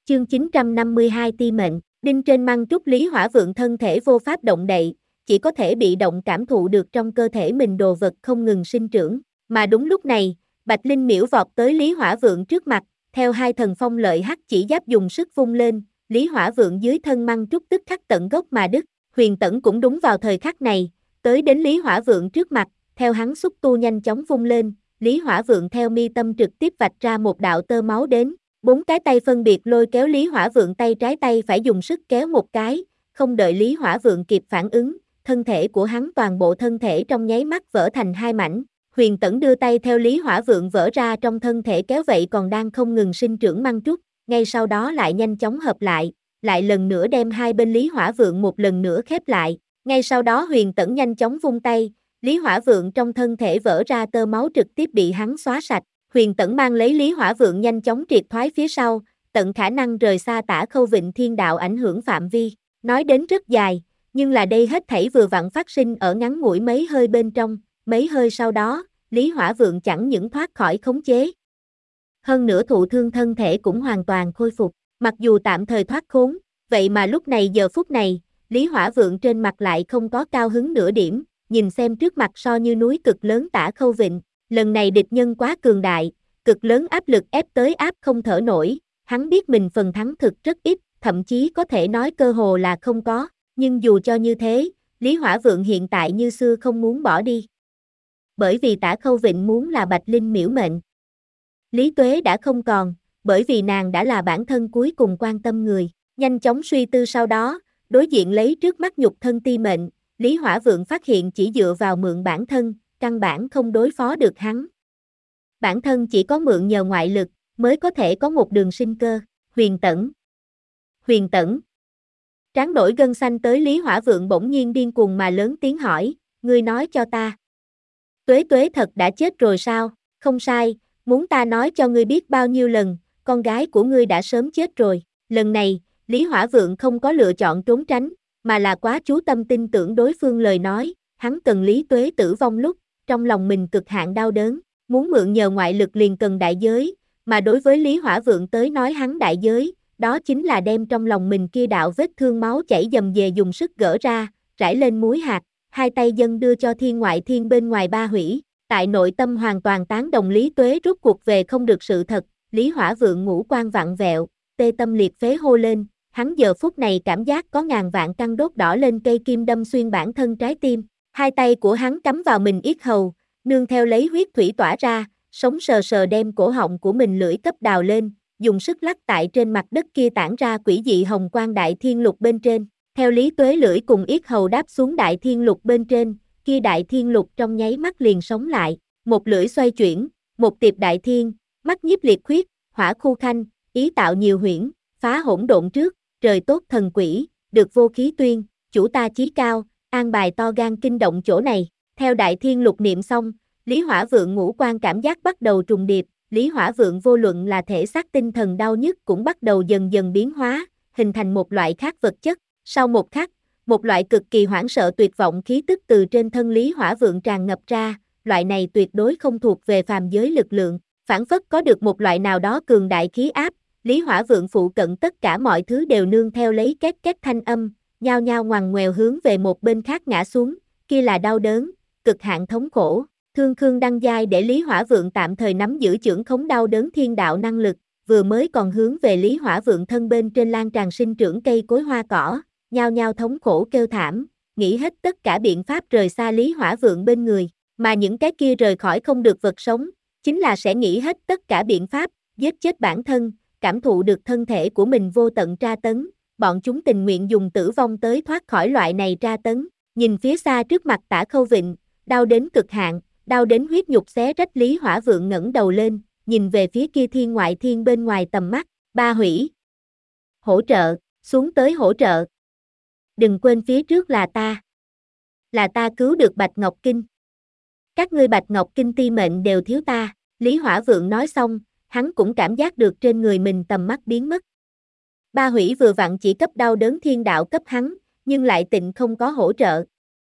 Chương 952 ti mệnh, đinh trên măng trúc Lý Hỏa Vượng thân thể vô pháp động đậy, chỉ có thể bị động cảm thụ được trong cơ thể mình đồ vật không ngừng sinh trưởng, mà đúng lúc này, Bạch Linh miễu vọt tới Lý Hỏa Vượng trước mặt, theo hai thần phong lợi hắc chỉ giáp dùng sức vung lên, Lý Hỏa Vượng dưới thân măng trúc tức khắc tận gốc mà đứt, Huyền Tẫn cũng đúng vào thời khắc này, tới đến Lý Hỏa Vượng trước mặt, theo hắn xúc tu nhanh chóng vung lên, Lý Hỏa Vượng theo mi tâm trực tiếp vạch ra một đạo tơ máu đến. Bốn cái tay phân biệt lôi kéo Lý Hỏa Vượng, tay trái tay phải dùng sức kéo một cái, không đợi Lý Hỏa Vượng kịp phản ứng, thân thể của hắn toàn bộ thân thể trong nháy mắt vỡ thành hai mảnh. Huyền Tẫn đưa tay theo Lý Hỏa Vượng vỡ ra trong thân thể kéo vậy còn đang không ngừng sinh trưởng măng trúc, ngay sau đó lại nhanh chóng hợp lại lần nữa đem hai bên Lý Hỏa Vượng một lần nữa khép lại. Ngay sau đó Huyền Tẫn nhanh chóng vung tay, Lý Hỏa Vượng trong thân thể vỡ ra tơ máu trực tiếp bị hắn xóa sạch. Huyền Tẫn mang lấy Lý Hỏa Vượng nhanh chóng triệt thoái phía sau, tận khả năng rời xa Tả Khâu Vịnh Thiên Đạo ảnh hưởng phạm vi. Nói đến rất dài, nhưng là đây hết thảy vừa vặn phát sinh ở ngắn ngủi mấy hơi bên trong, mấy hơi sau đó, Lý Hỏa Vượng chẳng những thoát khỏi khống chế. Hơn nữa thụ thương thân thể cũng hoàn toàn khôi phục, mặc dù tạm thời thoát khốn, vậy mà lúc này giờ phút này, Lý Hỏa Vượng trên mặt lại không có cao hứng nửa điểm, nhìn xem trước mặt so như núi cực lớn Tả Khâu Vịnh. Lần này địch nhân quá cường đại, cực lớn áp lực ép tới áp không thở nổi, hắn biết mình phần thắng thực rất ít, thậm chí có thể nói cơ hồ là không có, nhưng dù cho như thế, Lý Hỏa Vượng hiện tại như xưa không muốn bỏ đi. Bởi vì Tả Khâu Vịnh muốn là Bạch Linh miễu mệnh. Lý Tuế đã không còn, bởi vì nàng đã là bản thân cuối cùng quan tâm người, nhanh chóng suy tư sau đó, đối diện lấy trước mắt nhục thân ti mệnh, Lý Hỏa Vượng phát hiện chỉ dựa vào mượn bản thân, căn bản không đối phó được hắn. Bản thân chỉ có mượn nhờ ngoại lực, mới có thể có một đường sinh cơ. Huyền Tẫn. Huyền Tẫn. Trán nổi gân xanh tới Lý Hỏa Vượng bỗng nhiên điên cuồng mà lớn tiếng hỏi, ngươi nói cho ta. Tuế Tuế thật đã chết rồi sao? Không sai, muốn ta nói cho ngươi biết bao nhiêu lần, con gái của ngươi đã sớm chết rồi. Lần này, Lý Hỏa Vượng không có lựa chọn trốn tránh, mà là quá chú tâm tin tưởng đối phương lời nói, hắn cần Lý Tuế tử vong lúc, trong lòng mình cực hạn đau đớn, muốn mượn nhờ ngoại lực liền cần đại giới, mà đối với Lý Hỏa Vượng tới nói hắn đại giới, đó chính là đem trong lòng mình kia đạo vết thương máu chảy dầm dề dùng sức gỡ ra, rải lên muối hạt, hai tay dâng đưa cho thiên ngoại thiên bên ngoài ba hủy, tại nội tâm hoàn toàn tán đồng Lý Tuế rút cuộc về không được sự thật, Lý Hỏa Vượng ngũ quan vặn vẹo, tê tâm liệt phế hô lên, hắn giờ phút này cảm giác có ngàn vạn căn đốt đỏ lên cây kim đâm xuyên bản thân trái tim, hai tay của hắn cắm vào mình yết hầu, nương theo lấy huyết thủy tỏa ra, sống sờ sờ đem cổ họng của mình lưỡi cấp đào lên, dùng sức lắc tại trên mặt đất kia tản ra quỷ dị hồng quang đại thiên lục bên trên, theo Lý Tuế lưỡi cùng yết hầu đáp xuống đại thiên lục bên trên, kia đại thiên lục trong nháy mắt liền sống lại, một lưỡi xoay chuyển, một tiệp đại thiên, mắt nhiếp liệt khuyết, hỏa khu khanh, ý tạo nhiều huyễn, phá hỗn độn trước, trời tốt thần quỷ, được vô khí tuyên, chủ ta chí cao, an bài to gan kinh động chỗ này. Theo đại thiên lục niệm xong, Lý Hỏa Vượng ngũ quan cảm giác bắt đầu trùng điệp, Lý Hỏa Vượng vô luận là thể xác tinh thần đau nhức cũng bắt đầu dần dần biến hóa, hình thành một loại khác vật chất. Sau một khắc, một loại cực kỳ hoảng sợ tuyệt vọng khí tức từ trên thân Lý Hỏa Vượng tràn ngập ra, loại này tuyệt đối không thuộc về phàm giới lực lượng, phảng phất có được một loại nào đó cường đại khí áp, Lý Hỏa Vượng phụ cận tất cả mọi thứ đều nương theo lấy két két thanh âm, nhao nhao ngoằn ngoèo hướng về một bên khác ngã xuống, kia là đau đớn, cực hạn thống khổ. Thương Khương đăng giai để Lý Hỏa Vượng tạm thời nắm giữ chưởng khống đau đớn thiên đạo năng lực, vừa mới còn hướng về Lý Hỏa Vượng thân bên trên lan tràn sinh trưởng cây cối hoa cỏ, nhao nhao thống khổ kêu thảm, nghĩ hết tất cả biện pháp rời xa Lý Hỏa Vượng bên người, mà những cái kia rời khỏi không được vật sống, chính là sẽ nghĩ hết tất cả biện pháp, giết chết bản thân, cảm thụ được thân thể của mình vô tận tra tấn, bọn chúng tình nguyện dùng tử vong tới thoát khỏi loại này tra tấn, nhìn phía xa trước mặt Tả Khâu Vịnh, đau đến cực hạn, đau đến huyết nhục xé rách Lý Hỏa Vượng ngẩng đầu lên, nhìn về phía kia thiên ngoại thiên bên ngoài tầm mắt, ba hủy. Hỗ trợ, xuống tới hỗ trợ. Đừng quên phía trước là ta. Là ta cứu được Bạch Ngọc Kinh. Các ngươi Bạch Ngọc Kinh ti mệnh đều thiếu ta, Lý Hỏa Vượng nói xong, hắn cũng cảm giác được trên người mình tầm mắt biến mất. Ba hủy vừa vặn chỉ cấp đau đớn thiên đạo cấp hắn, nhưng lại tịnh không có hỗ trợ.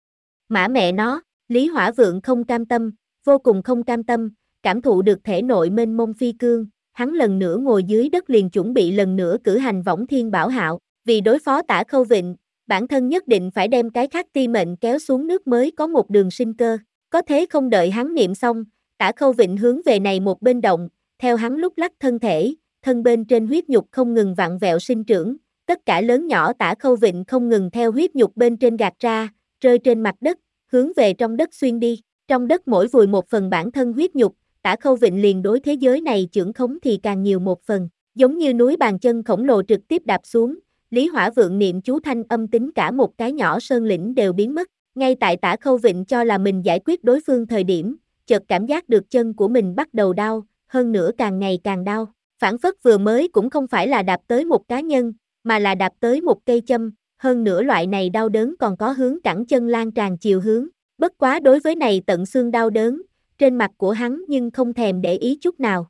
Mã mẹ nó, Lý Hỏa Vượng không cam tâm, vô cùng không cam tâm, cảm thụ được thể nội mênh mông phi cương, hắn lần nữa ngồi dưới đất liền chuẩn bị lần nữa cử hành võng thiên bảo hạo, vì đối phó Tả Khâu Vịnh, bản thân nhất định phải đem cái khác ti mệnh kéo xuống nước mới có một đường sinh cơ, có thế không đợi hắn niệm xong, Tả Khâu Vịnh hướng về này một bên động, theo hắn lúc lắc thân thể, thân bên trên huyết nhục không ngừng vặn vẹo sinh trưởng, tất cả lớn nhỏ Tả Khâu Vịnh không ngừng theo huyết nhục bên trên gạt ra, rơi trên mặt đất, hướng về trong đất xuyên đi, trong đất mỗi vùi một phần bản thân huyết nhục, Tả Khâu Vịnh liền đối thế giới này chưởng khống thì càng nhiều một phần, giống như núi bàn chân khổng lồ trực tiếp đạp xuống, Lý Hỏa Vượng niệm chú thanh âm tính cả một cái nhỏ sơn lĩnh đều biến mất, ngay tại Tả Khâu Vịnh cho là mình giải quyết đối phương thời điểm, chợt cảm giác được chân của mình bắt đầu đau, hơn nữa càng ngày càng đau, phản phất vừa mới cũng không phải là đạp tới một cá nhân, mà là đạp tới một cây châm, hơn nữa loại này đau đớn còn có hướng cẳng chân lan tràn chiều hướng, bất quá đối với này tận xương đau đớn, trên mặt của hắn nhưng không thèm để ý chút nào.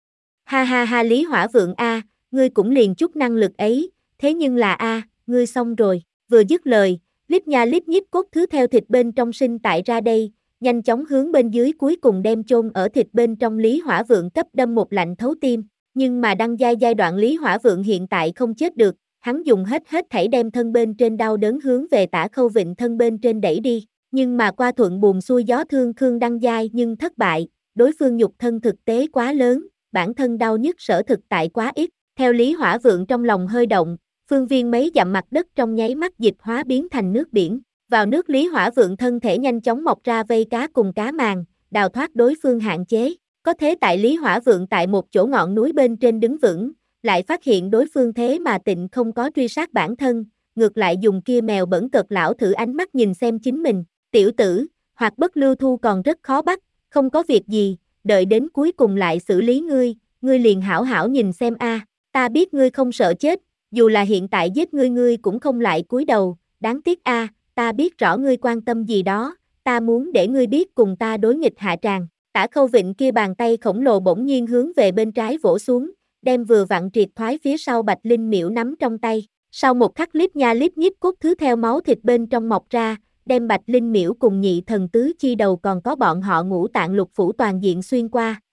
Ha ha ha Lý Hỏa Vượng a, ngươi cũng liền chút năng lực ấy, thế nhưng là a, ngươi xong rồi, vừa dứt lời, lít nha lít nhít cốt thứ theo thịt bên trong sinh tại ra đây, nhanh chóng hướng bên dưới cuối cùng đem chôn ở thịt bên trong Lý Hỏa Vượng cấp đâm một lạnh thấu tim, nhưng mà đăng giai đoạn Lý Hỏa Vượng hiện tại không chết được, hắn dùng hết thảy đem thân bên trên đau đớn hướng về Tả Khâu Vịnh thân bên trên đẩy đi, nhưng mà qua thuận buồm xuôi gió thương Khương đăng giai nhưng thất bại, đối phương nhục thân thực tế quá lớn, bản thân đau nhức sở thực tại quá ít, theo Lý Hỏa Vượng trong lòng hơi động, phương viên mấy dặm mặt đất trong nháy mắt dịch hóa biến thành nước biển, vào nước Lý Hỏa Vượng thân thể nhanh chóng mọc ra vây cá cùng cá màng, đào thoát đối phương hạn chế, có thế tại Lý Hỏa Vượng tại một chỗ ngọn núi bên trên đứng vững, lại phát hiện đối phương thế mà tịnh không có truy sát bản thân, ngược lại dùng kia mèo bẩn cợt lão thử ánh mắt nhìn xem chính mình, tiểu tử, hoặc bất lưu thu còn rất khó bắt, không có việc gì, đợi đến cuối cùng lại xử lý ngươi liền hảo hảo nhìn xem a, ta biết ngươi không sợ chết, dù là hiện tại giết ngươi cũng không lại cúi đầu, đáng tiếc a, ta biết rõ ngươi quan tâm gì đó, ta muốn để ngươi biết cùng ta đối nghịch hạ tràng. Tả Khâu Vịnh kia bàn tay khổng lồ bỗng nhiên hướng về bên trái vỗ xuống, đem vừa vặn triệt thoái phía sau Bạch Linh Miễu nắm trong tay. Sau một khắc lít nha lít nhít cốt thứ theo máu thịt bên trong mọc ra, đem Bạch Linh Miễu cùng nhị thần tứ chi đầu còn có bọn họ ngũ tạng lục phủ toàn diện xuyên qua.